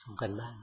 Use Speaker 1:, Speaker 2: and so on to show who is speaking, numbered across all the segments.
Speaker 1: ส่งกันบ้าน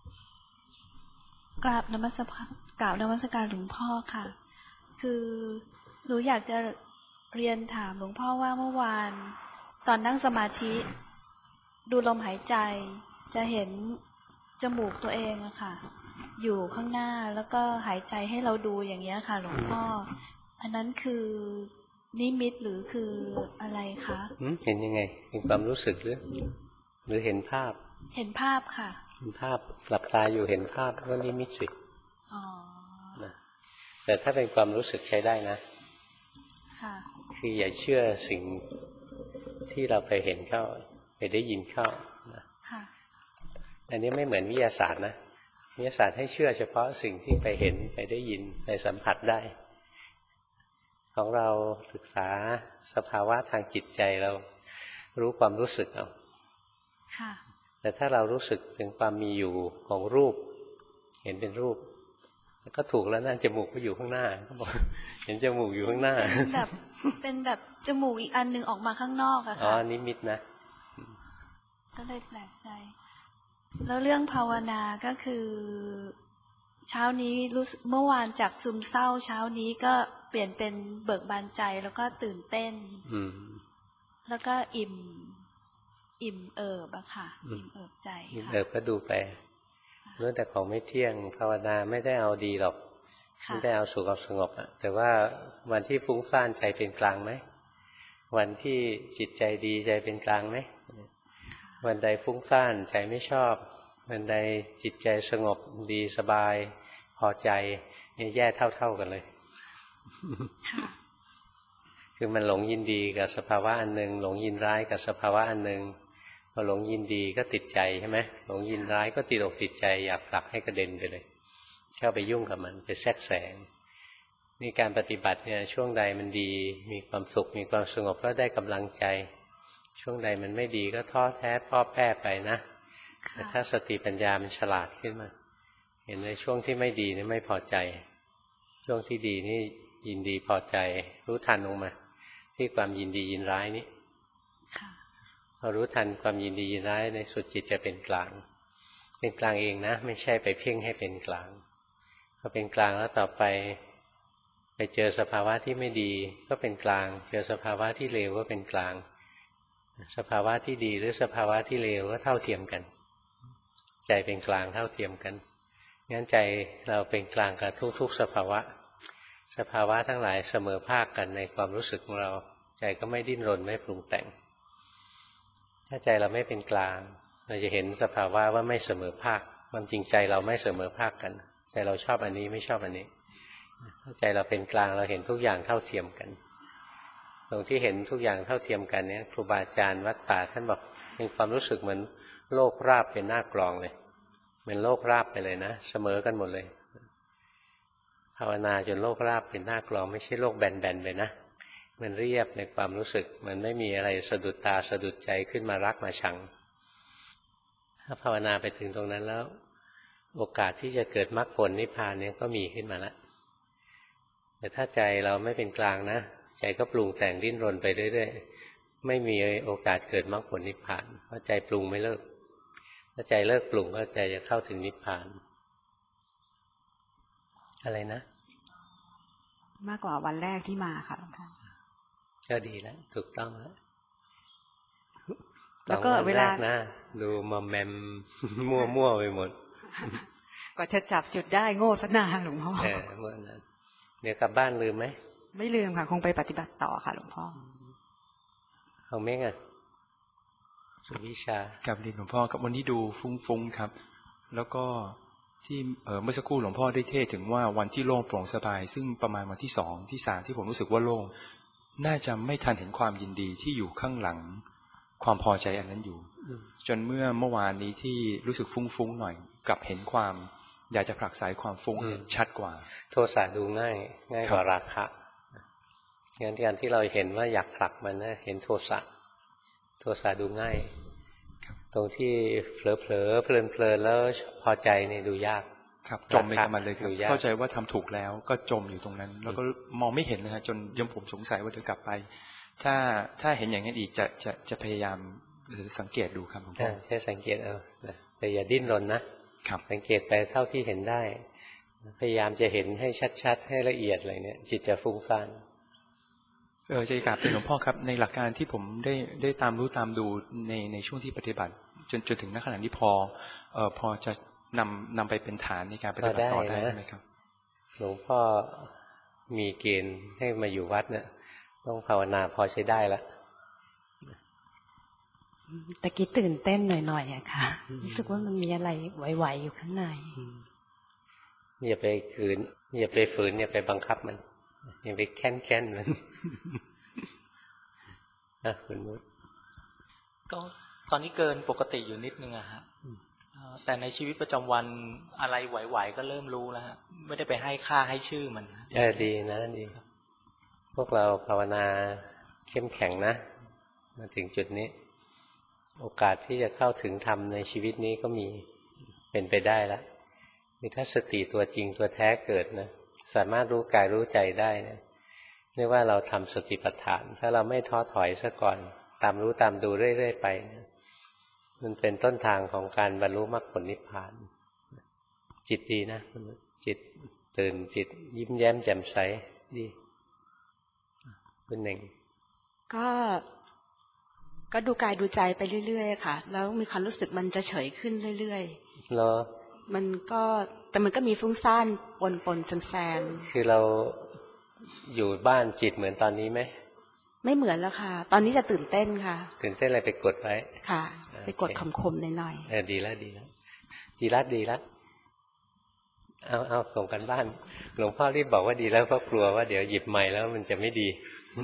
Speaker 2: กราบนมัสการหลวงพ่อค่ะคือหนูอยากจะเรียนถามหลวงพ่อว่าเมื่อวานตอนนั่งสมาธิดูลมหายใจจะเห็นจมูกตัวเองอะค่ะอยู่ข้างหน้าแล้วก็หายใจให้เราดูอย่างเงี้ยค่ะหลวงพ่ออันนั้นคือนิมิตหรือคืออะไรคะ
Speaker 1: เห็นยังไงเป็นความรู้สึกหรือเห็นภาพ
Speaker 2: เห็นภาพค่ะ
Speaker 1: เห็นภาพหลับตาอยู่เห็นภาพก็นิมิตสินะแต่ถ้าเป็นความรู้สึกใช้ได้นะ
Speaker 2: ค่ะ
Speaker 1: คืออย่าเชื่อสิ่งที่เราไปเห็นเข้าไปได้ยินเข้านะอันนี้ไม่เหมือนวิทยาศาสตร์นะวิทยาศาสตร์ให้เชื่อเฉพาะสิ่งที่ไปเห็นไปได้ยินไปสัมผัสได้ของเราศึกษาสภาวะทางจิตใจเรารู้ความรู้สึกเอาแต่ถ้าเรารู้สึกถึงความมีอยู่ของรูปเห็นเป็นรูปก็ถูกแล้วนะจมูกก็อยู่ข้างหน้าเขาบอกเห็นจมูกอยู่ข้างหน้า
Speaker 2: เป็นแบบจมูกอีกอันนึงออกมาข้างนอกอะค่ะ
Speaker 1: อ๋อนิมิตนะ
Speaker 2: ก็เลยแปลกใจแล้วเรื่องภาวนาก็คือเช้านี้รู้สึกเมื่อวานจากซึมเศร้าเช้านี้ก็เปลี่ยนเป็นเบิกบานใจแล้วก็ตื่นเต้นแล้วก็อิ่มเอิบอะค่ะอิ่มเอิบใจค่ะ
Speaker 1: เอิบก็ดูไปเรื่องแต่ของไม่เที่ยงภาวนาไม่ได้เอาดีหรอกไม่ได้เอาสุขเอาสงบอะแต่ว่าวันที่ฟุ้งซ่านใจเป็นกลางไหมวันที่จิตใจดีใจเป็นกลางไหมวันใดฟุ้งซ่านใจไม่ชอบวันใดจิตใจสงบดีสบายพอใจเนี่ยแย่เท่ากันเลยคือมันหลงยินดีกับสภาวะอันหนึ่งหลงยินร้ายกับสภาวะอันหนึ่งพอหลงยินดีก็ติดใจใช่ไหมหลงยินร้ายก็ติดอกติดใจอยากผลักให้กระเด็นไปเลยเข้าไปยุ่งกับมันไปแทรกแซงนี่การปฏิบัติเนี่ยช่วงใดมันดีมีความสุขมีความสงบก็ได้กำลังใจช่วงใดมันไม่ดีก็ท้อแท้พ้อแพ้ไปนะแต่ถ้าสติปัญญามันฉลาดขึ้นมาเห็นในช่วงที่ไม่ดีนี่ไม่พอใจช่วงที่ดีนี่ยินดีพอใจรู้ทันลงมาที่ความยินดียินร้ายนี้พอรู้ทันความยินดียินร้ายในสุดจิตจะเป็นกลางเป็นกลางเองนะไม่ใช่ไปเพ่งให้เป็นกลางพอเป็นกลางแล้วต่อไปเจอสภาวะที่ไม่ดีก็เป็นกลางเจอสภาวะที่เลวก็เป็นกลางสภาวะที่ดีหรือสภาวะที่เลวก็เท่าเทียมกันใจเป็นกลางเท่าเทียมกันงั้นใจเราเป็นกลางกับทุกๆสภาวะสภาวะทั้งหลายเสมอภาคกันในความรู้สึกของเราใจก็ไม่ดิ้นรนไม่ปรุงแต่งถ้าใจเราไม่เป็นกลางเราจะเห็นสภาวะว่าไม่เสมอภาคความจริงใจเราไม่เสมอภาคกันใจเราชอบอันนี้ไม่ชอบอันนี้ใจเราเป็นกลางเราเห็นทุกอย่างเท่าเทียมกันตรงที่เห็นทุกอย่างเท่าเทียมกันเนี่ยครูบาอาจารย์วัดป่าท่านบอกมีความรู้สึกเหมือนโลกราบเป็นหน้ากลองเลยเหมือนโลกราบไปเลยนะเสมอกันหมดเลยภาวนาจนโลกราบเป็นหน้ากลองไม่ใช่โลกแบนๆไปนะมันเรียบในความรู้สึกมันไม่มีอะไรสะดุดตาสะดุดใจขึ้นมารักมาชังถ้าภาวนาไปถึงตรงนั้นแล้วโอกาสที่จะเกิดมรรคผลนิพพานเนี่ยก็มีขึ้นมาแล้วแต่ถ้าใจเราไม่เป็นกลางนะใจก็ปรุงแต่งดิ้นรนไปเรื่อยๆไม่มีโอกาสเกิดมรรคผลนิพพานเพราะใจปรุงไม่เลิกถ้าใจเลิกปรุงก็ใจจะเข้าถึงนิพพานอะไรนะ
Speaker 3: มากกว่าวันแรกที่มาค่ะหลวงพ่อ
Speaker 1: ก็ดีแล้วถูกต้อง
Speaker 3: แล้วก็เวลา
Speaker 1: นะดูมอมแมมมั่วไปหมด
Speaker 3: กว่าจะจับจุดได้โง่ซะนานหลวงพ่อ
Speaker 1: เมื่อนั้นเดี๋ยวกลับบ้านลืมไหม
Speaker 3: ไม่ลืมค่ะคงไปปฏิบัติต่อค่ะหลวงพ่อ
Speaker 1: เอาเม้งอ่ะสุวิชา
Speaker 4: กับเรียนหลวงพ่อกับวันนี้ดูฟุ้งครับแล้วก็ที่เมื่อสักครู่หลวงพ่อได้เทศถึงว่าวันที่โล่งโปร่งสบายซึ่งประมาณวันที่2ที่3ที่ผมรู้สึกว่าโล่งน่าจะไม่ทันเห็นความยินดีที่อยู่ข้างหลังความพอใจอันนั้นอยู่จนเมื่อวานนี้ที่รู้สึกฟุ้งหน่อยกลับเห็นความอยากจะผลักไสความฟุ้งชัดกว่า
Speaker 1: โทสะดูง่ายกว่าราคะงั้นการที่เราเห็นว่าอยากผลักมันนะเห็นโทสะดูง่ายตรงที่เผลอเพลินแล้วพอใจเนี่ยดูยาก
Speaker 4: ครับจมไปกับมันเลยครับเข้าใจว่าทำถูกแล้วก็จมอยู่ตรงนั้นแล้วก็มองไม่เห็นเลยฮะจนยังผมสงสัยว่าเดี๋ยวกลับไปถ้าเห็นอย่างนั้นอีกจะพยายามสังเกตดูครับหลวงพ่อ
Speaker 1: แค่สังเกตเอาแต่อย่าดิ้นรนนะครับ สังเกตไปเท่าที่เห็นได้พยายามจะเห็นให้ชัดๆให้ละเอียดอะไรเนี่ยจิตจะฟุ้งซ่าน
Speaker 4: จะกราบเป็นหลวงพ่อครับในหลักการที่ผมได้ตามรู้ตามดูในช่วงที่ปฏิบัติจนถึงณขณะนี้พอจะนำไปเป็นฐานในการปฏิบัติต่อได้ไหมครับ
Speaker 1: หลวงพ่อมีเกณฑ์ให้มาอยู่วัดเนี่ยต้องภาวนาพอใช้ได้ละ
Speaker 5: ตะกี้ตื่นเต้นหน่อยๆอะค่ะรู้สึกว่ามันมีอะไรไหวๆอยู่ข้างใน
Speaker 1: อย่าไปฝืนอย่าไปบังคับมันอย่าไปแค้นมันนะคุณมุด
Speaker 6: ก็ตอนนี้เกินปกติอยู่นิดนึงอะฮะแต่ในชีวิตประจำวันอะไรไหวๆก็เริ่มรู้แล้วฮะไม่ได้ไปให้ค่าให้ชื่อมัน
Speaker 1: ดีนะดีพวกเราภาวนาเข้มแข็งนะมาถึงจุดนี้โอกาสที่จะเข้าถึงธรรมในชีวิตนี้ก็มีเป็นไปได้แล้วมีถ้าสติตัวจริงตัวแท้เกิดนะสามารถรู้กายรู้ใจได้นะเรียกว่าเราทำสติปัฏฐานถ้าเราไม่ท้อถอยซะก่อนตามรู้ตามดูเรื่อยๆไปนะมันเป็นต้นทางของการบรรลุมรรคผลนิพพานจิตดีนะจิตตื่นจิตยิ้มแย้มแจ่มใสดีคุณหนึ่ง
Speaker 5: ก็ดูกายดูใจไปเรื่อยๆค่ะแล้วมีความรู้สึกมันจะเฉยขึ้นเรื่อย
Speaker 1: ๆเหรอ
Speaker 5: แต่มันก็มีฟุ้งซ่านปนแซม
Speaker 1: คือเราอยู่บ้านจิตเหมือนตอนนี้ไหม
Speaker 5: ไม่เหมือนแล้วค่ะตอนนี้จะตื่นเต้นค่ะ
Speaker 1: ตื่นเต้นอะไรไปกดไว้
Speaker 5: ค่ะไปกดคมๆหน่อย
Speaker 1: ๆดีแล้วจีรัตดีแล้วเอาส่งกันบ้านหลวงพ่อรีบบอกว่าดีแล้วเพราะกลัวว่าเดี๋ยวหยิบใหม่แล้วมันจะไม่ดี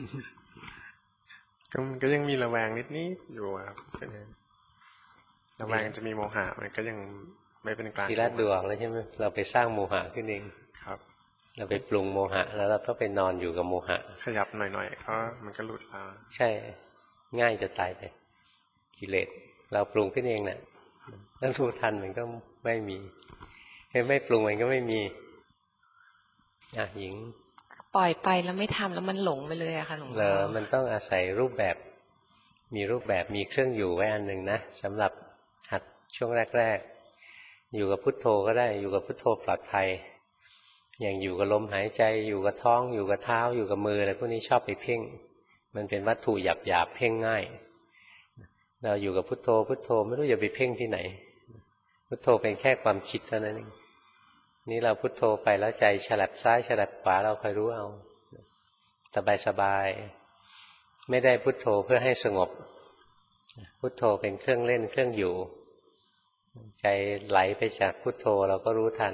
Speaker 7: ก็ยังมีระแวงนิดอยู่ครับระแวงจะมีโมหะมันก็ยังไม่เป็นกลาง
Speaker 1: จีรัตดูออกแล้วใช่ไหมเราไปสร้างโมหะขึ้นเอง
Speaker 7: ครับ
Speaker 1: เราไปปรุงโมหะแล้วเราก็ไปนอนอยู่กับโมหะ
Speaker 7: ขยับหน่อยๆก็มันก็หลุดแล้ว
Speaker 1: ใช่ง่ายจะตายไปกิเลสเราปรุงขึ้นเองน่ะถ้ารู้ทันมันก็ไม่มีไม่ปรุงมันก็ไม่มีหญิง
Speaker 8: ปล่อยไปแล้วไม่ทำแล้วมันหลงไปเลยอะค่ะหลวงพ่อ
Speaker 1: มันต้องอาศัยรูปแบบมีรูปแบบมีเครื่องอยู่ไว้อันหนึ่งนะสำหรับหัดช่วงแรกๆอยู่กับพุทโธก็ได้อยู่กับพุทโธปลอดภัยอย่างอยู่กับลมหายใจอยู่กับท้องอยู่กับเท้าอยู่กับมืออะไรพวกนี้ชอบไปเพ่งมันเป็นวัตถุหยาบๆเพ่งง่ายเราอยู่กับพุทโธพุทโธไม่รู้จะไปเพ่งที่ไหนพุทโธเป็นแค่ความคิดเท่านั้นเองนี่เราพุทโธไปแล้วใจฉลับซ้ายฉลับขวาเราคอยรู้เอาสบายๆไม่ได้พุทโธเพื่อให้สงบพุทโธเป็นเครื่องเล่นเครื่องอยู่ใจไหลไปจากพุทโธเราก็รู้ทัน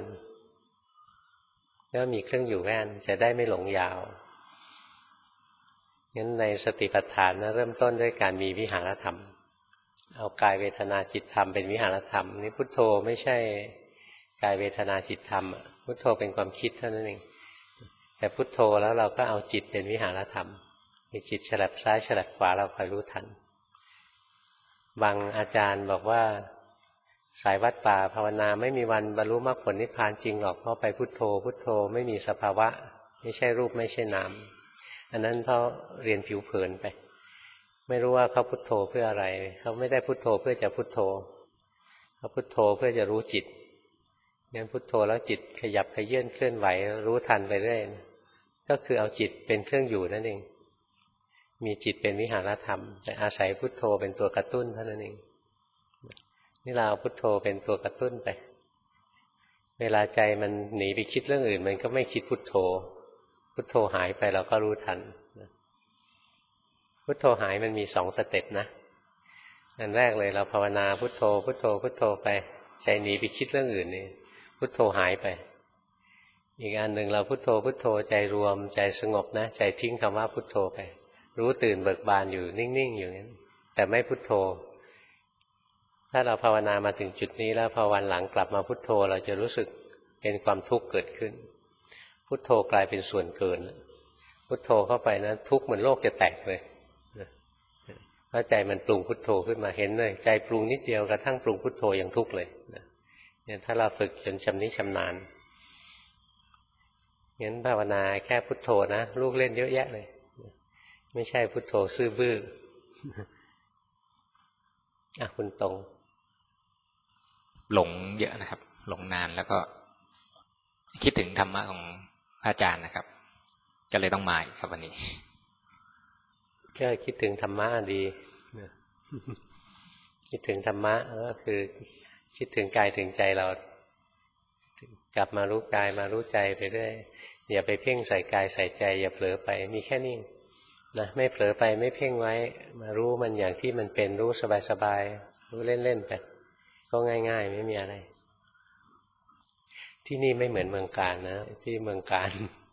Speaker 1: แล้วมีเครื่องอยู่แว่นจะได้ไม่หลงยาวงั้นในสติปัฏฐานนะเริ่มต้นด้วยการมีวิหารธรรมเอากายเวทนาจิตธรรมเป็นวิหารธรรมนี่พุทโธไม่ใช่กายเวทนาจิตธรรมพุทโธเป็นความคิดเท่านั้นเองแต่พุทโธแล้วเราก็เอาจิตเป็นวิหารธรรมมีจิตฉลับซ้ายฉลับขวาเราคอยรู้ทันบางอาจารย์บอกว่าสายวัดป่าภาวนาไม่มีวันบรรลุมรรคผลนิพพานจริงหรอกเพราะไปพุทโธพุทโธไม่มีสภาวะไม่ใช่รูปไม่ใช่นามอันนั้นเขาเรียนผิวเผินไปไม่รู้ว่าเขาพุทโธเพื่ออะไรเขาไม่ได้พุทโธเพื่อจะพุทโธเขาพุทโธเพื่อจะรู้จิตงั้นพุทโธแล้วจิตขยับขยื่นเคลื่อนไหวรู้ทันไปเรื่อยก็คือเอาจิตเป็นเครื่องอยู่นั่นเองมีจิตเป็นวิหารธรรมแต่อาศัยพุทโธเป็นตัวกระตุ้นเท่านั้นเองนี่เราเอาพุทโธเป็นตัวกระตุ้นไปเวลาใจมันหนีไปคิดเรื่องอื่นมันก็ไม่คิดพุทโธพุทโธหายไปเราก็รู้ทันพุทโธหายมันมี2 สเต็ปนะอันแรกเลยเราภาวนาพุทโธพุทโธพุทโธไปใจหนีไปคิดเรื่องอื่นนี่พุทโธหายไปอีกอันหนึ่งเราพุทโธพุทโธใจรวมใจสงบนะใจทิ้งคำว่าพุทโธไปรู้ตื่นเบิกบานอยู่นิ่งๆอยู่นั้นแต่ไม่พุทโธถ้าเราภาวนามาถึงจุดนี้แล้วพอวันหลังกลับมาพุทโธเราจะรู้สึกเป็นความทุกข์เกิดขึ้นพุทโธกลายเป็นส่วนเกินพุทโธเข้าไปนะทุกข์เหมือนโลกจะแตกเลยเพราะใจมันปรุงพุทโธขึ้นมาเห็นเลยใจปรุงนิดเดียวกระทั่งปรุงพุทโธยังทุกข์เลยเนี่ยถ้าเราฝึกจนชำนิชำนาญงั้นภาวนาแค่พุทโธนะลูกเล่นเยอะแยะเลยไม่ใช่พุทโธซื่อบื้อคุณตรง
Speaker 9: หลงเยอะนะครับหลงนานแล้วก็คิดถึงธรรมะของพระอาจารย์นะครับก็เลยต้องมาอีกครับวันนี้
Speaker 1: ก็คิดถึงธรรมะดีคิดถึงธรรมะก็คือคิดถึงกายถึงใจเรากลับมารู้กายมารู้ใจไปเรื่อยอย่าไปเพ่งใส่กายใส่ใจอย่าเผลอไปมีแค่นี้นะไม่เผลอไปไม่เพ่งไว้มารู้มันอย่างที่มันเป็นรู้สบายๆรู้เล่นๆไปก็ง่ายๆไม่มีอะไรที่นี่ไม่เหมือนเมืองการนะที่เมืองการ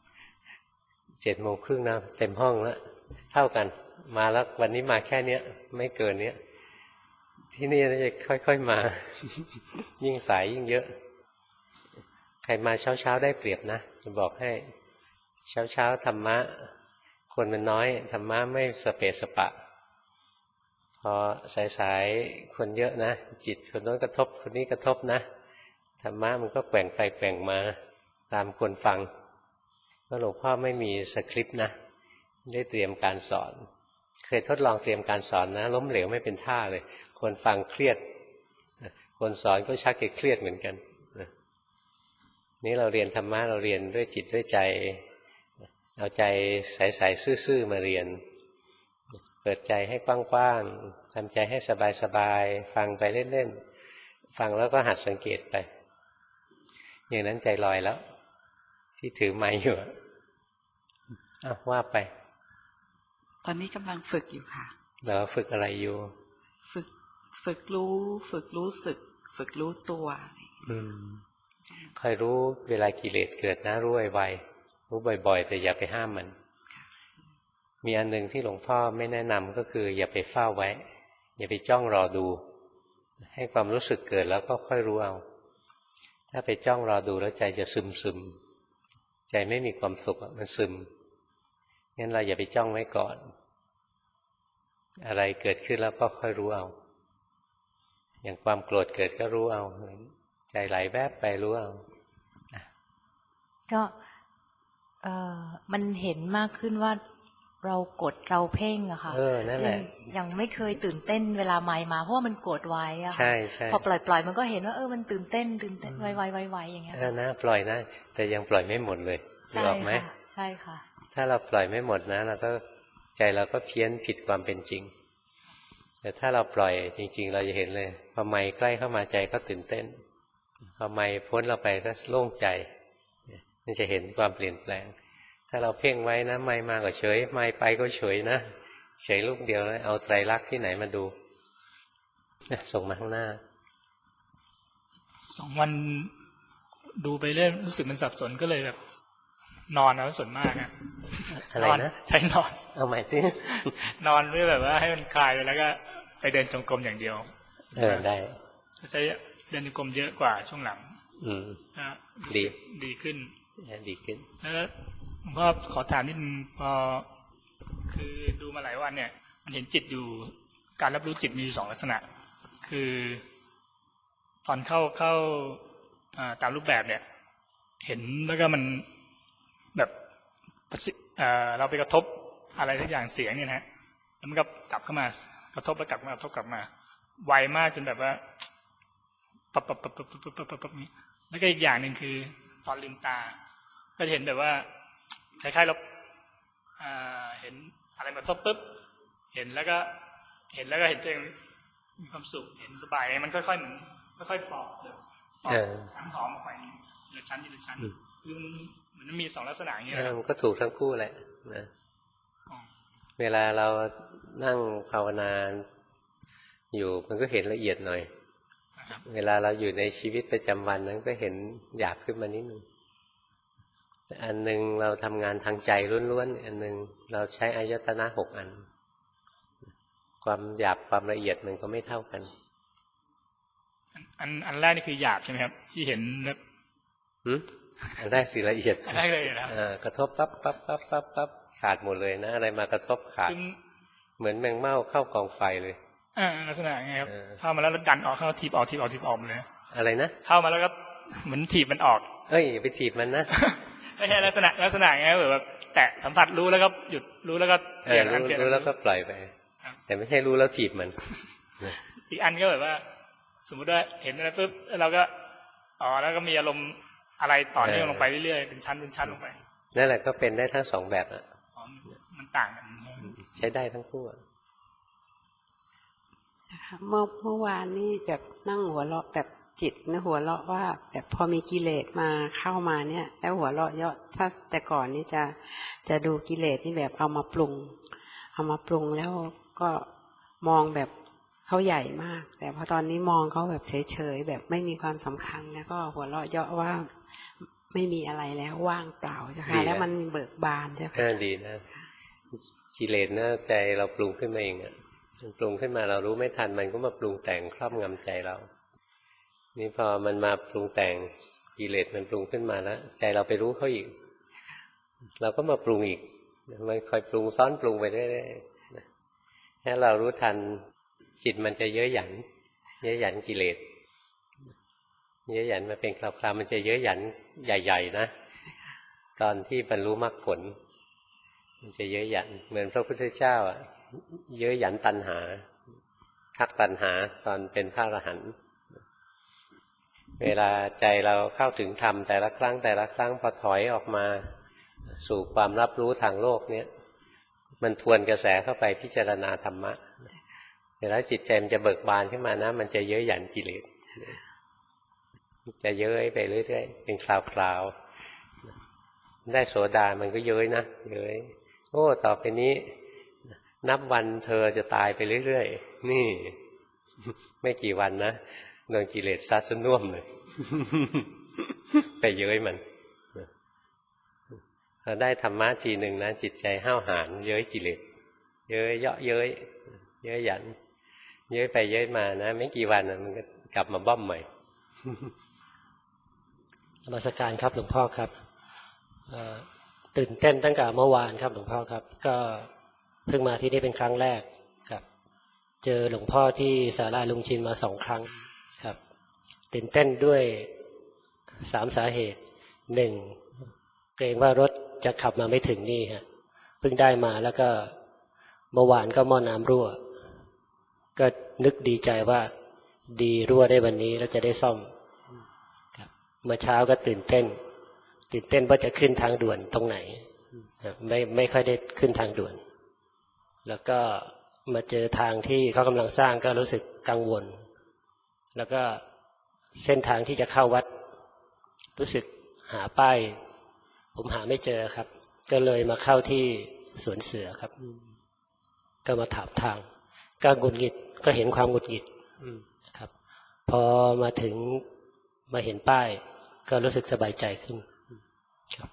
Speaker 1: 7:30นะเต็มห้องแล้วเท่ากันมาแล้ววันนี้มาแค่เนี้ยไม่เกินเนี้ยที่นี่จะค่อยๆมา ยิ่งสายยิ่งเยอะใครมาเช้าๆได้เปรียบนะจะบอกให้เช้าธรรมะคนมันน้อยธรรมะไม่สเปะสปะพอสายๆคนเยอะนะจิตคนโน้นกระทบคนนี้กระทบนะธรรมะมันก็แกว่งไปแกว่งมาตามคนฟังเพราะหลวงพ่อไม่มีสคริปต์นะได้เตรียมการสอนเคยทดลองเตรียมการสอนนะล้มเหลวไม่เป็นท่าเลยคนฟังเครียดคนสอนก็ชักจะเครียดเหมือนกันนี่เราเรียนธรรมะเราเรียนด้วยจิตด้วยใจเอาใจใสๆซื่อๆมาเรียนเปิดใจให้กว้างๆทำใจให้สบายๆฟังไปเล่นๆฟังแล้วก็หัดสังเกตไปอย่างนั้นใจลอยแล้วที่ถือไม้อยู่ว่าไป
Speaker 3: ตอนนี้กำลังฝึกอยู่ค่ะ
Speaker 1: เราฝึกอะไรอยู่
Speaker 3: ฝึกรู้สึกฝึกรู้ตัว
Speaker 1: คอยรู้เวลากิเลสเกิดนะรู้ไวๆรู้บ่อยๆแต่อย่าไปห้ามมันมีอันหนึ่งที่หลวงพ่อไม่แนะนำก็คืออย่าไปเฝ้าไว้อย่าไปจ้องรอดูให้ความรู้สึกเกิดแล้วก็ค่อยรู้เอาถ้าไปจ้องรอดูแล้วใจจะซึมใจไม่มีความสุขมันซึมงั้นเราอย่าไปจ้องไว้ก่อนอะไรเกิดขึ้นแล้วก็ค่อยรู้เอาอย่างความโกรธเกิดก็รู้เอาใจไหลแวบไปรู้เอา
Speaker 5: ก็มันเห็นมากขึ้นว่าเรากดเราเพ่งอะค่ะ
Speaker 1: นั่นแหละ
Speaker 5: ยังไม่เคยตื่นเต้นเวลาไมค์มาเพราะว่ามันกดไว้อะ
Speaker 1: ใช่
Speaker 5: พอปล่อยมันก็เห็นว่ามันตื่นเต้นไวอย่างเงี้ย
Speaker 1: นะปล่อยนะแต่ยังปล่อยไม่หมดเลยรู้ออกไหม
Speaker 5: ใช่ค่ะ
Speaker 1: ถ้าเราปล่อยไม่หมดนะเราก็ใจเราก็เพี้ยนผิดความเป็นจริงแต่ถ้าเราปล่อยจริงๆเราจะเห็นเลยพอไมค์ใกล้เข้ามาใจก็ตื่นเต้นพอไมค์พ้นเราไปก็โล่งใจมันจะเห็นความเปลี่ยนแปลงถ้าเราเพ่งไว้นะไมค์มาก็เฉยไมค์ไปก็เฉยนะเฉยลูกเดียวแล้วเอาไตรลักษณ์ที่ไหนมาดูส่งมาข้างหน้า
Speaker 10: 2 วันดูไปเรื่อยรู้สึกมันสับสนก็เลยแบบนอนนะส่วนมาก
Speaker 1: อะไรนะ
Speaker 10: ใช้นอน
Speaker 1: เอาใหม่สิ
Speaker 10: นอนเพื่อแบบว่าให้มันคลายไปแล้วก็ไปเดินจงกรมอย่างเดียว
Speaker 1: ได้
Speaker 10: ใช้เดินจงกรมเยอะกว่าช่วงหลังดีขึ้นแล้วผมก็ขอถามนิดนึงพอคือดูมาหลายวันเนี่ยมันเห็นจิตอยู่การรับรู้จิตมีอยู่2 ลักษณะคือตอนเข้าตามรูปแบบเนี่ยเห็นแล้วก็มันแบบเราไปกระทบอะไรทุกอย่างเสียงเนี่ยนะแล้วมันก็กลับเข้ามากระทบแล้วกลับมากระทบกลับมาไวมากจนแบบว่าปั๊บนี้แล้วก็อีกอย่างหนึ่งคือตอนลืมตาก็จะเห็นแบบว่าคล้ายๆเราเห็นอะไรมากระทบปุ๊บเห็นแล้วก็เห็นใจมีความสุขเห็นสบายมันค่อยๆเหมือนค่อยๆปอกชั้นหอมออกไปทีละชั้นคือเหมือนมันมี2 ลักษณะอย่างเงี้ย
Speaker 1: มันก็ถูกทั้งคู่แหละนะเวลาเรานั่งภาวนาอยู่มันก็เห็นละเอียดหน่อยเวลาเราอยู่ในชีวิตประจำวันนั้นก็เห็นหยาบขึ้นมานิดนึงอันหนึ่งเราทำงานทางใจล้วนๆอันหนึ่งเราใช้อายตนะ6 อันความหยาบความละเอียดมันก็ไม่เท่ากัน
Speaker 10: อันแรกนี่คือหยาบใช่ไหมครับที่เห็นแบบ
Speaker 1: อันแรกสิละเอียด
Speaker 10: อันแรกเลยนะ
Speaker 1: กระทบปั๊บขาดหมดเลยนะอะไรมากระทบขาดเหมือนแมงเม่าเข้ากองไฟเลย
Speaker 10: ลักษณะไงครับเข้ามาแล้วดันออกเข้าถีบออกเลย
Speaker 1: อะไรนะ
Speaker 10: เข้ามาแล้วก็เหมือนถีบมันออก
Speaker 1: ไปถีบมันนะ
Speaker 10: ไม่ใช่ลักษณะไงแบบแตะสัมผัสรู้แล้วก็หยุดรู้แล้วก็
Speaker 1: เปลี่ยนรู้แล้วก็ปล่อยไปแต่ไม่ใช่รู้แล้วถีบมัน
Speaker 10: อีกอันก็แบบว่าสมมุติว่าเห็นอะไรปุ๊บเราก็แล้วก็มีอารมณ์อะไรต่อเนื่องลงไปเรื่อยๆเป็นชั้นเป็นชั้นลงไป
Speaker 1: นั่นแหละก็เป็นได้ทั้งสองแบบอะ
Speaker 10: มันต่างกัน
Speaker 1: ใช้ได้ทั้งคู่
Speaker 11: เมื่อวานนี้แบบนั่งหัวเราะแบบจิตนะหัวเราะว่าแบบพอมีกิเลสมาเข้ามาเนี่ยแล้วหัวเราะเยอะถ้าแต่ก่อนนี่จะดูกิเลสนี่แบบเอามาปรุงแล้วก็มองแบบเขาใหญ่มากแต่พอตอนนี้มองเขาแบบเฉยๆแบบไม่มีความสำคัญแล้วก็หัวเราะเยาะว่าไม่มีอะไรแล้วว่างเปล่าใช่ไหมแล้วมันเบิกบานใช่ไหม
Speaker 1: ดีนะกิเลสนะใจเราปรุงขึ้นมาเองอะปรุงขึ้นมาเรารู้ไม่ทันมันก็มาปรุงแต่งครอบงำใจเรานี่พอมันมาปรุงแต่งกิเลสมันปรุงขึ้นมาแล้วใจเราไปรู้เขาอีกเราก็มาปรุงอีกมันคอยปรุงซ้อนปรุงไปเรื่อยๆถ้าเรารู้ทันจิตมันจะเย้ยหยันกิเลสเย้ยหยันมาเป็นคราวๆมันจะเย้ยหยันใหญ่ๆนะตอนที่บรรลุมรรคผลมันจะเย้ยหยันเหมือนพระพุทธเจ้าอ่ะเย้ยหยันตัณหาทักตัณหาตอนเป็นพระอรหันต์เวลาใจเราเข้าถึงธรรมแต่ละครั้งพอถอยออกมาสู่ความรับรู้ทางโลกเนี้ยมันทวนกระแสเข้าไปพิจารณาธรรมะเวลาจิตใจมันจะเบิกบานขึ้นมานะมันจะเย้ยหยันกิเลสจะเย้ยไปเรื่อยๆเป็นคราวๆได้โสดามันก็เย้ยนะเย้ยโอ้ต่อไปนี้นับวันเธอจะตายไปเรื่อยๆนี่ไม่กี่วันนะโดนกิเลสซัดซะน่วมเลยไปเย้ยมันเราได้ธรรมะทีหนึ่งนะจิตใจห้าวหาญเย้ยกิเลสเย้ยเยาะเย้ยหยันเย้ยไปเย้ยมานะไม่กี่วันมันก็กลับมาบ้อมใหม่
Speaker 12: นมัสการครับหลวงพ่อครับตื่นเต้นตั้งแต่เมื่อวานครับหลวงพ่อครับก็เพิ่งมาที่นี่เป็นครั้งแรกครับเจอหลวงพ่อที่ศาลาลุงชินมา2 ครั้งครับตื่นเต้นด้วย3 สาเหตุ 1. เกรงว่ารถจะขับมาไม่ถึงนี่ฮะเพิ่งได้มาแล้วก็เมื่อวานก็หม้อน้ำรั่วก็นึกดีใจว่าดีรั่วได้วันนี้แล้วจะได้ซ่อมครับเมื่อเช้าก็ตื่นเต้นว่าจะขึ้นทางด่วนตรงไหนไม่ค่อยได้ขึ้นทางด่วนแล้วก็มาเจอทางที่เขากำลังสร้างก็รู้สึกกังวลแล้วก็เส้นทางที่จะเข้าวัดรู้สึกหาป้ายผมหาไม่เจอครับก็เลยมาเข้าที่สวนเสือครับก็มาถามทางก็หงุดหงิดก็เห็นความหงุดหงิดครับพอมาถึงมาเห็นป้ายก็รู้สึกสบายใจขึ้นครับ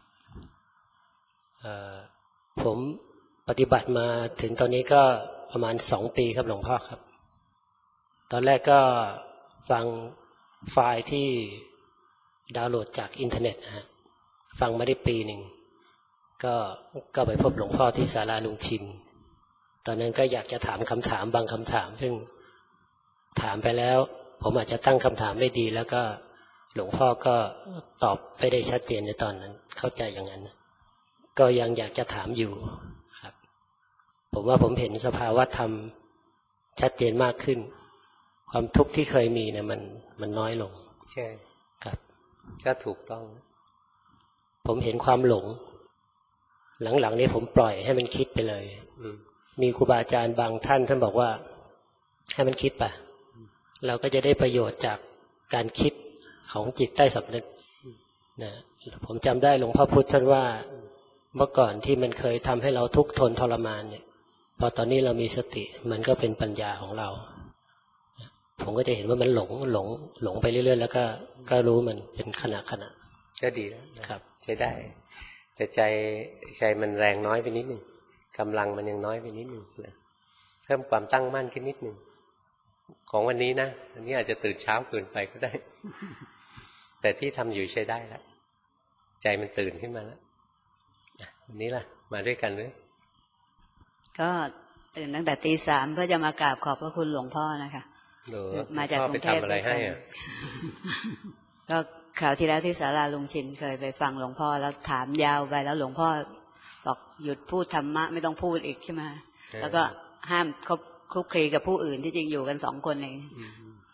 Speaker 12: ผมปฏิบัติมาถึงตอนนี้ก็ประมาณ2 ปีครับหลวงพ่อครับตอนแรกก็ฟังไฟล์ที่ดาวน์โหลดจากอินเทอร์เน็ตนะฮะฟังมาได้ปีหนึ่งก็ไปพบหลวงพ่อที่ศาลาลุงชินตอนนั้นก็อยากจะถามคำถามบางคำถามซึ่งถามไปแล้วผมอาจจะตั้งคำถามไม่ดีแล้วก็หลวงพ่อก็ตอบไม่ได้ชัดเจนในตอนนั้นเข้าใจอย่างนั้นก็ยังอยากจะถามอยู่ครับผมว่าผมเห็นสภาวะธรรมชัดเจนมากขึ้นความทุกข์ที่เคยมีเนี่ยมันน้อยลง
Speaker 1: ใช่
Speaker 12: ครับ
Speaker 1: ก็ถูกต้อง
Speaker 12: ผมเห็นความหลงหลังๆนี้ผมปล่อยให้มันคิดไปเลยมีครูบาอาจารย์บางท่านบอกว่าให้มันคิดไปเราก็จะได้ประโยชน์จากการคิดของจิตใต้สำนึกนะผมจำได้หลวงพ่อพุธท่านว่าเมื่อก่อนที่มันเคยทำให้เราทุกข์ทนทรมานเนี่ยพอตอนนี้เรามีสติมันก็เป็นปัญญาของเราผมก็จะเห็นว่ามันหลงไปเรื่อยๆแล้วก็รู้มันเป็นขณะ
Speaker 1: ก็ดีแล้วครับใช้ได้แต่ใจมันแรงน้อยไปนิดนึงกำลังมันยังน้อยไปนิดนึงนะเพิ่มความตั้งมั่นขึ้นนิดนึงของวันนี้นะอันนี้อาจจะตื่นเช้าเกินไปก็ได้ แต่ที่ทำอยู่ใช้ได้แล้วใจมันตื่นขึ้นมาแล้ววันนี้ล่ะมาด้วยกันเลย
Speaker 13: ก็ตื่นตั้งแต่ตี 3เพื่อจะมากราบขอบพระคุณหลวงพ่อนะคะมาจากกรุงเทพด้วยกันก็คราวที่แล้วที่ศาลาลุงชินเคยไปฟังหลวงพ่อแล้วถามยาวไปแล้วหลวงพ่อบอกหยุดพูดธรรมะไม่ต้องพูดอีกใช่ไหมแล้วก็ห้ามคลุกคลีกับผู้อื่นที่จริงอยู่กัน2 คนเอง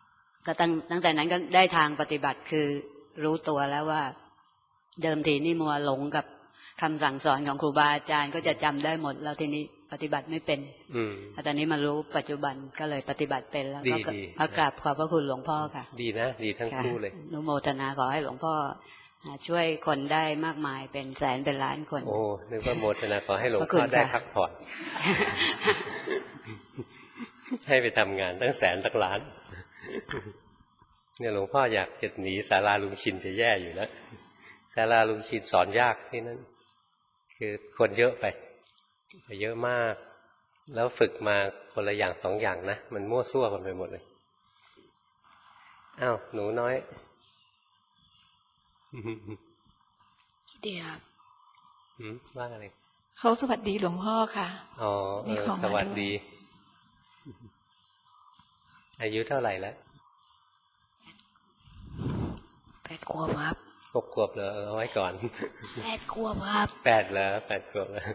Speaker 13: ก็ตั้งแต่นั้นก็ได้ทางปฏิบัติคือรู้ตัวแล้วว่าเดิมทีนี่มัวหลงกับคำสั่งสอนของครูบาอาจารย์ก็จะจำได้หมดแล้วทีนี้ปฏิบัติไม่เป็นตอนนี้มารู้ปัจจุบันก็เลยปฏิบัติเป็นแล้วก็กราบขอบพระคุณหลวงพ่อค่ะดีนะดีทั้งคู่เลยอนุโมทนาขอให้หลวงพ่อช่วยคนได้มากมายเป็นแสนเป็นล้านคนโอ้นึกว่าโมทนาขอให้หลวงพ่อได้พักผ่อนให้ไปทำงานตั้งแสนตั้งล้านเนี่ยหลวงพ่ออยากจะหนีศาลาลุงชินจะแย่อยู่แล้วศาลาลุงชินสอนยากที่นั่นคือคนเยอะไปเยอะมากแล้วฝึกมาคนละอย่างสองอย่างนะมันมั่วซั่วกันไปหมดเลยอ้าวหนูน้อย
Speaker 8: ดีครับ
Speaker 1: ว่าอะไร
Speaker 2: เขาสวัสดีหลวงพ่อค่ะ
Speaker 1: อ๋อสวัสดีอายุเท่าไหร่แล้ว
Speaker 8: 8 ขวบครับ
Speaker 1: 6 ขวบเหรอเอาไว้ก่อน
Speaker 8: 8 ขวบครับ
Speaker 1: 8แล้ว8 ขวบแล้ว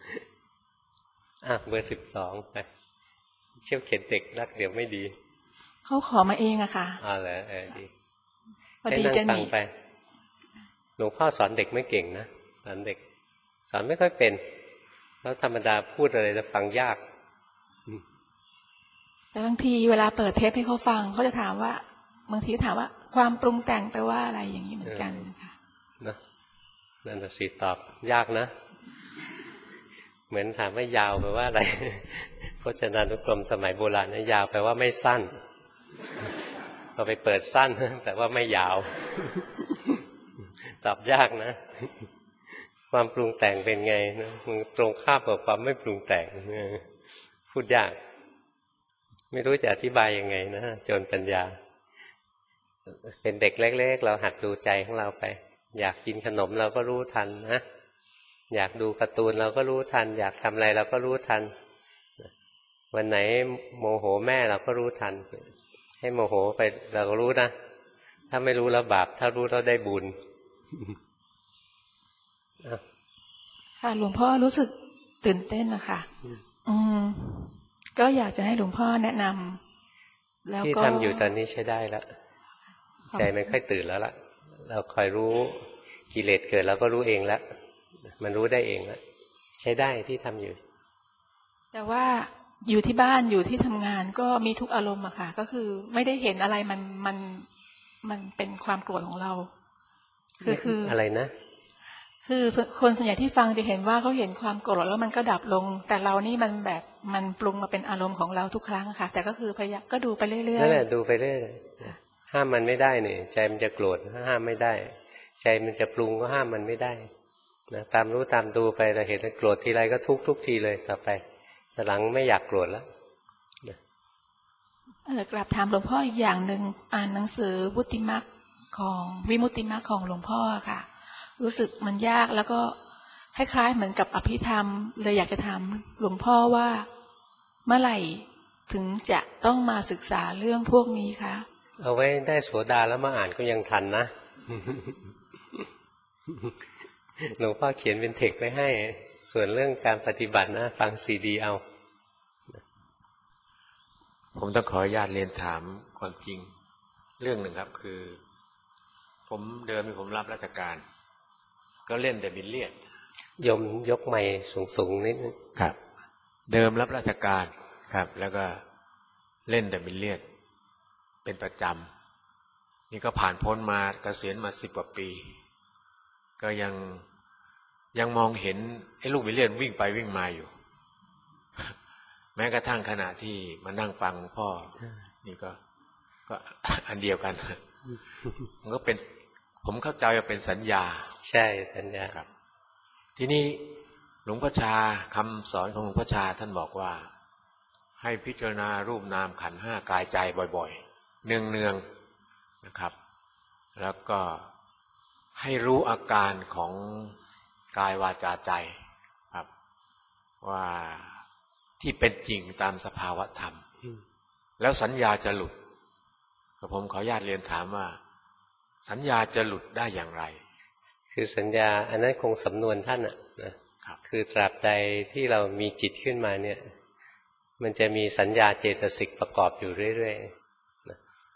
Speaker 1: เบอร์12ไปเชี่ยวเข็นเด็กรักเดี๋ยวไม่ดี
Speaker 2: เขาขอมาเองอะค่ะ
Speaker 1: เหรอดีพอดีจะหนีไปหลวงพ่อสอนเด็กไม่เก่งนะสอนเด็กสอนไม่ค่อยเป็นแล้วธรรมดาพูดอะไรจะฟังยาก
Speaker 2: แต่บางทีเวลาเปิดเทปให้เขาฟังเขาจะถามว่าบางทีถามว่าความปรุงแต่งแปลว่าอะไรอย่างนี้เหมือนกันค่ะ
Speaker 1: นะนั่นน่ะสิตอบยากนะเหมือนถามว่ายาวแปลว่าอะไรพจนานุกรมสมัยโบราณนะยาวแปลว่าไม่สั้นพอไปเปิดสั้นแปลว่าไม่ยาวตอบยากนะความปรุงแต่งเป็นไงนะมันตรงข้ามกับความไม่ปรุงแต่งพูดยากไม่รู้จะอธิบายยังไงนะจนปัญญาเป็นเด็กเล็กๆเราหัดดูใจของเราไปอยากกินขนมเราก็รู้ทันนะอยากดูการ์ตูนเราก็รู้ทันอยากทำอะไรเราก็รู้ทันวันไหนโมโหแม่เราก็รู้ทันให้โมโหไปเราก็รู้นะถ้าไม่รู้แล้วบาปถ้ารู้แล้วได้บุญ
Speaker 2: ค่ะหลวงพ่อรู้สึกตื่นเต้นนะคะก็อยากจะให้หลวงพ่อแนะนำแล้วก็
Speaker 1: ที่ทำอยู่ตอนนี้ใช้ได้แล้วใจไม่ค่อยตื่นแล้วล่ะเราคอยรู้กิเลสเกิดเราก็รู้เองแล้วมันรู้ได้เองแล้วใช้ได้ที่ทำอยู่
Speaker 2: แต่ว่าอยู่ที่บ้านอยู่ที่ทำงานก็มีทุกอารมณ์อะค่ะก็คือไม่ได้เห็นอะไรมันเป็นความโกรธของเราคือ
Speaker 1: อะไรนะ
Speaker 2: คือคนส่วนใหญ่ที่ฟังจะเห็นว่าเขาเห็นความโกรธแล้วมันก็ดับลงแต่เรานี่มันแบบมันปรุงมาเป็นอารมณ์ของเราทุกครั้งค่ะแต่ก็คือพยายามก็ดูไปเรื่อยๆ
Speaker 1: นั่นแหละดูไปเรื่อยห้ามมันไม่ได้นี่ใจมันจะโกรธห้ามไม่ได้ใจมันจะปรุงก็ห้ามมันไม่ได้นะตามรู้ตามดูไปเราเห็นโกรธทีไรก็ทุกทีเลยต่อไปแต่หลังไม่อยากโกรธแล้ว
Speaker 2: กลับถามหลวงพ่ออีกอย่างหนึ่งอ่านหนังสือวุติมรรคของวิมุตติมรรคของหลวงพ่อค่ะรู้สึกมันยากแล้วก็คล้ายๆเหมือนกับอภิธรรมเลยอยากจะถามหลวงพ่อว่าเมื่อไหร่ถึงจะต้องมาศึกษาเรื่องพวกนี้คะ
Speaker 1: เอาไว้ได้โสดาแล้วมาอ่านก็ยังทันนะหลวงพ่อเขียนเป็นเทคไว้ให้ส่วนเรื่องการปฏิบัตินะฟังซีดีเอา
Speaker 14: ผมต้องขออนุญาตเรียนถามความจริงเรื่องหนึ่งครับคือผมเดิมผมรับราชการก็เล่นแต่บิลเลียด
Speaker 1: ยมยกไมค์สูงๆนิดนึง
Speaker 14: ครับเดิมรับราชการครับแล้วก็เล่นแต่บิลเลียดเป็นประจำนี่ก็ผ่านพ้นมาเกษียณมา10 กว่าปีก็ยังมองเห็นไอ้ลูกบิลเลียดวิ่งไปวิ่งมาอยู่แม้กระทั่งขณะที่มานั่งฟังพ่อนี่ก็อันเดียวกันมันก็เป็นผมเข้าใจว่าเป็นสัญญา
Speaker 1: ใช่สัญญา
Speaker 14: ครับทีนี้หลวงพ่อชาคำสอนของหลวงพ่อชาท่านบอกว่าให้พิจารณารูปนามขันธ์ 5กายใจบ่อยๆเนืองๆนะครับแล้วก็ให้รู้อาการของกายวาจาใจครับว่าที่เป็นจริงตามสภาวะธรรมแล้วสัญญาจะหลุดผมขออนุญาตเรียนถามว่าสัญญาจะหลุดได้อย่างไร
Speaker 1: คือสัญญาอันนั้นคงสำนวนท่านนะคือตราบใดที่เรามีจิตขึ้นมาเนี่ยมันจะมีสัญญาเจตสิกประกอบอยู่เรื่อยๆนะ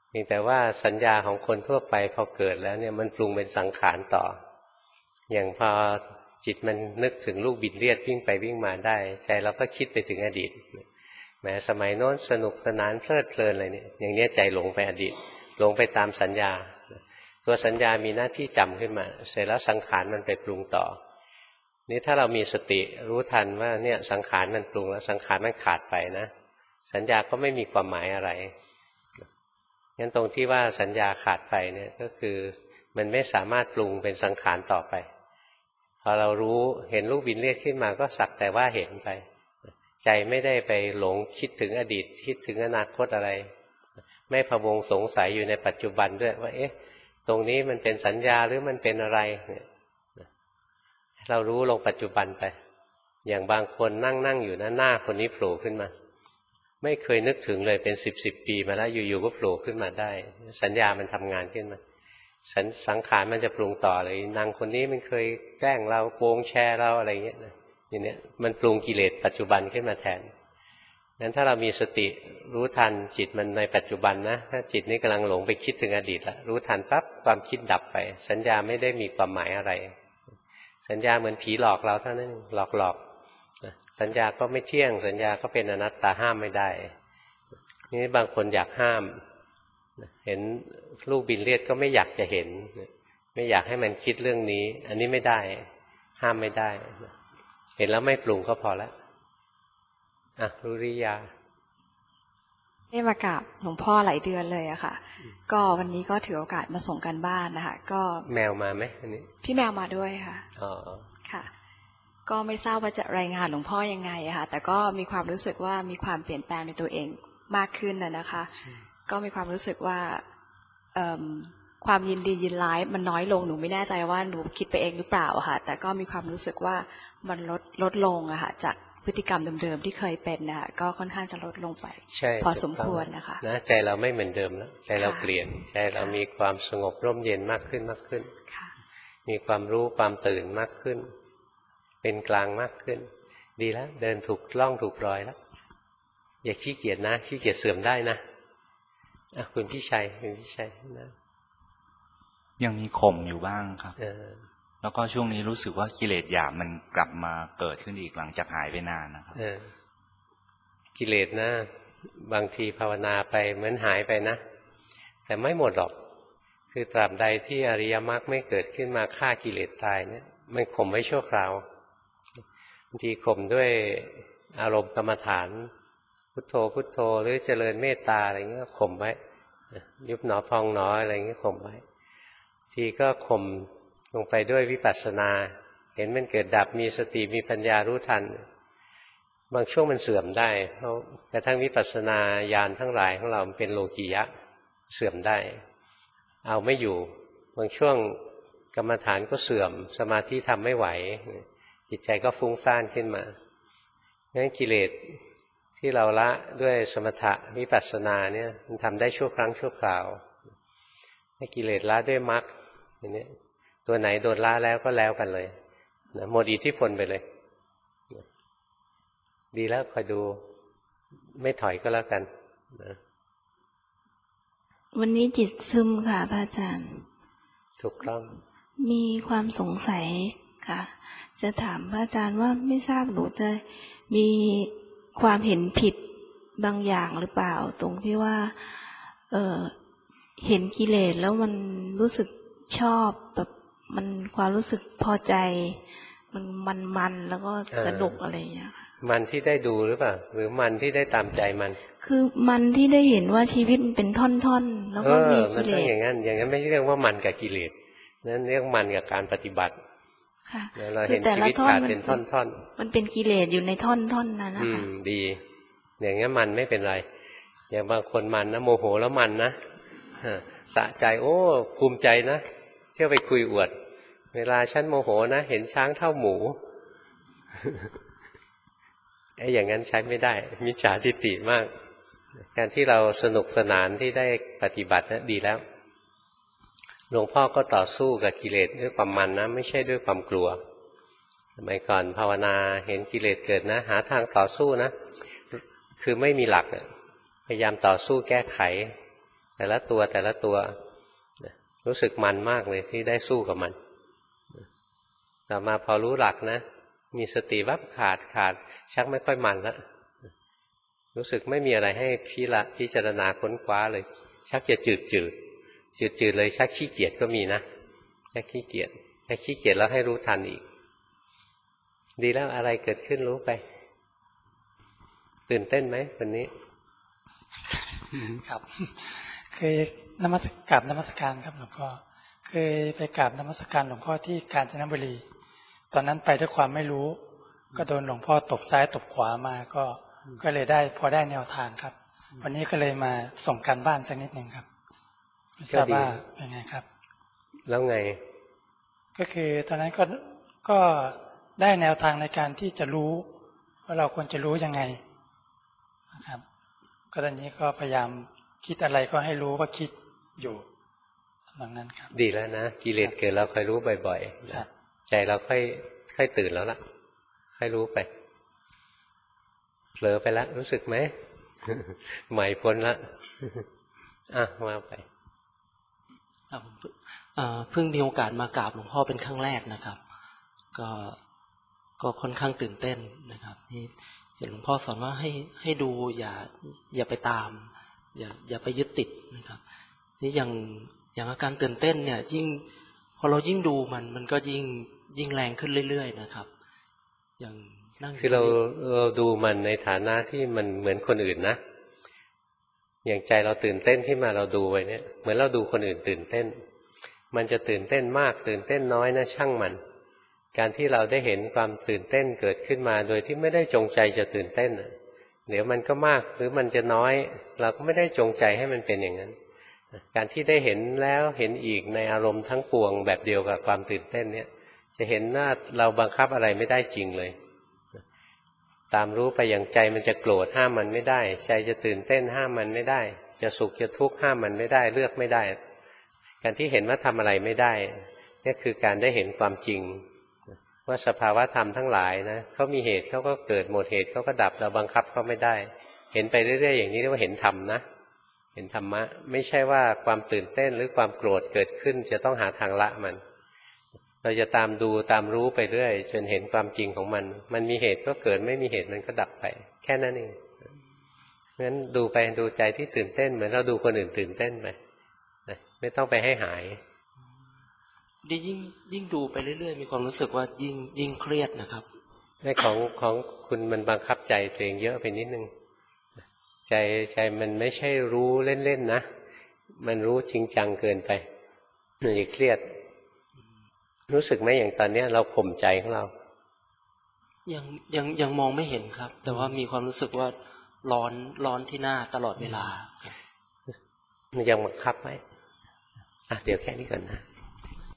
Speaker 1: เพียงแต่ว่าสัญญาของคนทั่วไปพอเกิดแล้วเนี่ยมันปรุงเป็นสังขารต่ออย่างพอจิตมันนึกถึงลูกบิดเลียดวิ่งไปวิ่งมาได้ใจเราก็คิดไปถึงอดีตแม้สมัยโน้นสนุกสนานเพลิดเพลินอะไรเนี่ยอย่างนี้ใจหลงไปอดีตหลงไปตามสัญญาตัวสัญญามีหน้าที่จำขึ้นมาเสร็จแล้วสังขารมันไปปรุงต่อนี่ถ้าเรามีสติรู้ทันว่าเนี่ยสังขารมันปรุงแล้วสังขารมันขาดไปนะสัญญาก็ไม่มีความหมายอะไรงั้นตรงที่ว่าสัญญาขาดไปเนี่ยก็คือมันไม่สามารถปรุงเป็นสังขารต่อไปพอเรารู้เห็นลูกบินเลียดขึ้นมาก็สักแต่ว่าเห็นไปใจไม่ได้ไปหลงคิดถึงอดีตคิดถึงอนาคตอะไรไม่พะวงสงสัยอยู่ในปัจจุบันด้วยว่าเอ๊ะตรงนี้มันเป็นสัญญาหรือมันเป็นอะไรเนี่ยเรารู้ลงปัจจุบันไปอย่างบางคนนั่งอยู่หน้าคนนี้โผล่ขึ้นมาไม่เคยนึกถึงเลยเป็น10 ปีมาแล้วอยู่ๆก็โผล่ขึ้นมาได้สัญญามันทำงานขึ้นมาสังขารมันจะปรุงต่อเลยนางคนนี้มันเคยแกล้งเราโกงแชร์เราอะไรอย่างเงี้ยอย่างเนี้ยมันปรุงกิเลสปัจจุบันขึ้นมาแทนงั้นถ้าเรามีสติรู้ทันจิตมันในปัจจุบันนะถ้าจิตนี้กำลังหลงไปคิดถึงอดีตละรู้ทันปั๊บความคิดดับไปสัญญาไม่ได้มีความหมายอะไรสัญญาเหมือนผีหลอกเราเท่านั้นหลอกสัญญาก็ไม่เที่ยงสัญญาก็เป็นอนัตตาห้ามไม่ได้นี่บางคนอยากห้ามเห็นลูกบินเลียดก็ไม่อยากจะเห็นไม่อยากให้มันคิดเรื่องนี้อันนี้ไม่ได้ห้ามไม่ได้เห็นแล้วไม่ปรุงก็พอแล้วรุริยา
Speaker 15: ได้มากราบหลวงพ่อหลายเดือนเลยอะค่ะก็วันนี้ก็ถือโอกาสมาส่งกันบ้านนะคะก็
Speaker 1: แมวมาไหมอันนี้
Speaker 15: พี่แมวมาด้วยค่ะค่ะก็ไม่ทราบว่าจะรายงานหลวงพ่อยังไงอะค่ะแต่ก็มีความรู้สึกว่ามีความเปลี่ยนแปลงในตัวเองมากขึ้นนะคะก็มีความรู้สึกว่าความยินดียินร้ายมันน้อยลงหนูไม่แน่ใจว่าหนูคิดไปเองหรือเปล่าค่ะแต่ก็มีความรู้สึกว่ามันลดลงอะค่ะจากพฤติกรรมเดิมๆที่เคยเป็นนะคะก็ค่อนข้างจะลดลงไปพอสมควรนะคะ
Speaker 1: ใจเราไม่เหมือนเดิมแล้วใจเราเปลี่ยนใจเรามีความสงบร่มเย็นมากขึ้นมีความรู้ความตื่นมากขึ้นเป็นกลางมากขึ้นดีแล้วเดินถูกล่องถูกรอยแล้วอย่าขี้เกียจนะขี้เกียจเสื่อมได้นะคุณพี่ชัยนะ
Speaker 16: ยังมีข่มอยู่บ้างครับแล้วก็ช่วงนี้รู้สึกว่ากิเลสหยาบมันกลับมาเกิดขึ้นอีกหลังจากหายไปนานนะครับ
Speaker 1: กิเลสนะบางทีภาวนาไปเหมือนหายไปนะแต่ไม่หมดหรอกคือตราบใดที่อริยมรรคไม่เกิดขึ้นมาฆ่ากิเลสตายเนี่ยมันข่มไว้ชั่วคราวบางทีข่มด้วยอารมณ์กรรมฐานพุทโธพุทโธหรือเจริญเมตตาอะไรเงี้ยข่มไว้ยุบหนอพองหนออะไรเงี้ยข่มไว้ทีก็ข่มลงไปด้วยวิปัสสนาเห็นมันเกิดดับมีสติมีปัญญารู้ทันบางช่วงมันเสื่อมได้เพราะกระทั่งวิปัสสนาญาณทั้งหลายของเราเป็นโลกียะเสื่อมได้เอาไม่อยู่บางช่วงกรรมฐานก็เสื่อมสมาธิทำไม่ไหวจิตใจก็ฟุ้งซ่านขึ้นมางั้นกิเลสที่เราละด้วยสมถะวิปัสสนาเนี่ยมันทำได้ชั่วครั้งชั่วคราวให้กิเลสละด้วยมรรคอย่างนี้ตัวไหนโดนละแล้วก็แล้วกันเลยนะหมดอิทธิพลไปเลยดีแล้วคอยดูไม่ถอยก็แล้วกันนะ
Speaker 17: วันนี้จิตซึมค่ะพระอาจารย์
Speaker 1: ถูกต้อง
Speaker 17: มีความสงสัยค่ะจะถามพระอาจารย์ว่าไม่ทราบหนูจะมีความเห็นผิดบางอย่างหรือเปล่าตรงที่ว่าเห็นกิเลสแล้วมันรู้สึกชอบแบบมันความรู้สึกพอใจมันแล้วก็สนุกอะไรอย่างเงี้ย
Speaker 1: มันที่ได้ดูหรือเปล่าหรือมันที่ได้ตามใจมัน
Speaker 17: คือมันที่ได้เห็นว่าชีวิตมันเป็นท่อนๆแล้วก็มีกิเลส
Speaker 1: อย่างนั้นไม่เรียกว่ามันกับกิเลสนั่นเรียกมันกับการปฏิบัติ
Speaker 17: ค่ะ
Speaker 1: เราเห็นชีวิตขาดเป็นท่อน
Speaker 17: ๆมันเป็นกิเลสอยู่ในท่อนๆนั้นนะคะ
Speaker 1: ดีอย่างนี้มันไม่เป็นไรอย่างบางคนมันนะโมโหแล้วมันนะสะใจโอ้ภูมิใจนะเที่ยวไปคุยอวดเวลาฉันโมโหนะเห็นช้างเท่าหมูไอ้อย่างนั้นใช้ไม่ได้มิจฉาทิฏฐิมากการที่เราสนุกสนานที่ได้ปฏิบัตินะดีแล้วหลวงพ่อก็ต่อสู้กับกิเลสด้วยความมันนะไม่ใช่ด้วยความกลัวสมัยก่อนภาวนาเห็นกิเลสเกิดนะหาทางต่อสู้นะคือไม่มีหลักพยายามต่อสู้แก้ไขแต่ละตัวรู้สึกมันมากเลยที่ได้สู้กับมันต่อมาพอรู้หลักนะมีสติวับขาดชักไม่ค่อยมันแล้วรู้สึกไม่มีอะไรให้พิจารณาค้นคว้าเลยชักจะจืดเลยชักขี้เกียจก็มีนะชักขี้เกียจแล้วให้รู้ทันอีกดีแล้วอะไรเกิดขึ้นรู้ไปตื่นเต้นไหมวันนี้
Speaker 18: ครับเคยกราบนมัสการครับหลวงพ่อเคยไปกราบนมัสการหลวงพ่อที่กาญจนบุรีตอนนั้นไปด้วยความไม่รู้ก็โดนหลวงพ่อตบซ้ายตบขวามาก็เลยได้พอได้แนวทางครับวันนี้ก็เลยมาส่งการบ้านสักนิดหนึ่งครับไม่ทราบว่าเป็นไงครับ
Speaker 1: แล้วไง
Speaker 18: ก็คือตอนนั้นก็ได้แนวทางในการที่จะรู้ว่าเราควรจะรู้ยังไงนะครับก็ตอนนี้ก็พยายามคิดอะไรก็ให้รู้ว่าคิดอยู่แบบนั้นครับ
Speaker 1: ดีแล้วนะกิเลสเกิดเราค่อยรู้บ่อยๆใจเราค่อยตื่นแล้วล่ะค่อยรู้ไปเผลอไปแล้วรู้สึกไหมใหม่พ้นละมาไป
Speaker 19: เพิ่งมีโอกาสมากราบหลวงพ่อเป็นครั้งแรกนะครับก็ค่อนข้างตื่นเต้นนะครับที่เห็นหลวงพ่อสอนว่าให้ดูอย่าไปตามอย่าไปยึดติดนะครับนี่อย่างอาการตื่นเต้นเนี่ยยิ่งพอเรายิ่งดูมันก็ยิ่งแรงขึ้นเรื่อยๆนะครับอย่างนั่ง
Speaker 1: คือเราดูมันในฐานะที่มันเหมือนคนอื่นนะอย่างใจเราตื่นเต้นขึ้นมาเราดูไว้เนี่ยเหมือนเราดูคนอื่นตื่นเต้นมันจะตื่นเต้นมากตื่นเต้นน้อยนะช่างมันการที่เราได้เห็นความตื่นเต้นเกิดขึ้นมาโดยที่ไม่ได้จงใจจะตื่นเต้นเดี๋ยวมันก็มากหรือมันจะน้อยเราก็ไม่ได้จงใจให้มันเป็นอย่างนั้นการที่ได้เห็นแล้วเห็นอีกในอารมณ์ทั้งปวงแบบเดียวกับความตื่นเต้นเนี่ยจะเห็นว่าเราบังคับอะไรไม่ได้จริงเลยตามรู้ไปอย่างใจมันจะโกรธห้ามมันไม่ได้ใจจะตื่นเต้นห้ามมันไม่ได้จะสุขจะทุกข์ห้ามมันไม่ได้เลือกไม่ได้การที่เห็นว่าทำอะไรไม่ได้นี่คือการได้เห็นความจริงว่าสภาวะธรรมทั้งหลายนะเขามีเหตุเขาก็เกิดหมดเหตุเขาก็ดับเราบังคับเขาไม่ได้เห็นไปเรื่อยๆอย่างนี้เรียกว่าเห็นธรรมนะเห็นธรรมะไม่ใช่ว่าความตื่นเต้นหรือความโกรธเกิดขึ้นจะต้องหาทางละมันเราจะตามดูตามรู้ไปเรื่อยจนเห็นความจริงของมันมีเหตุก็เกิดไม่มีเหตุมันก็ดับไปแค่นั้นเองงั้นดูไปดูใจที่ตื่นเต้นเหมือนเราดูคนอื่นตื่นเต้นไปไม่ต้องไปให้หาย
Speaker 19: ดียิ่งดูไปเรื่อยๆมีความรู้สึกว่ายิ่งเครียดนะครับ
Speaker 1: ในของคุณมันบังคับใจตัวเองเยอะไปนิดนึงใจมันไม่ใช่รู้เล่นๆนะมันรู้จริงจังเกินไปมันจะเครียดรู้สึกไหมอย่างตอนนี้เราข่มใจของเรา
Speaker 19: ยังมองไม่เห็นครับแต่ว่ามีความรู้สึกว่าร้อนที่หน้าตลอดเวลา
Speaker 1: มันยังบังคับไหมเดี๋ยวแค่นี้ก่อนนะ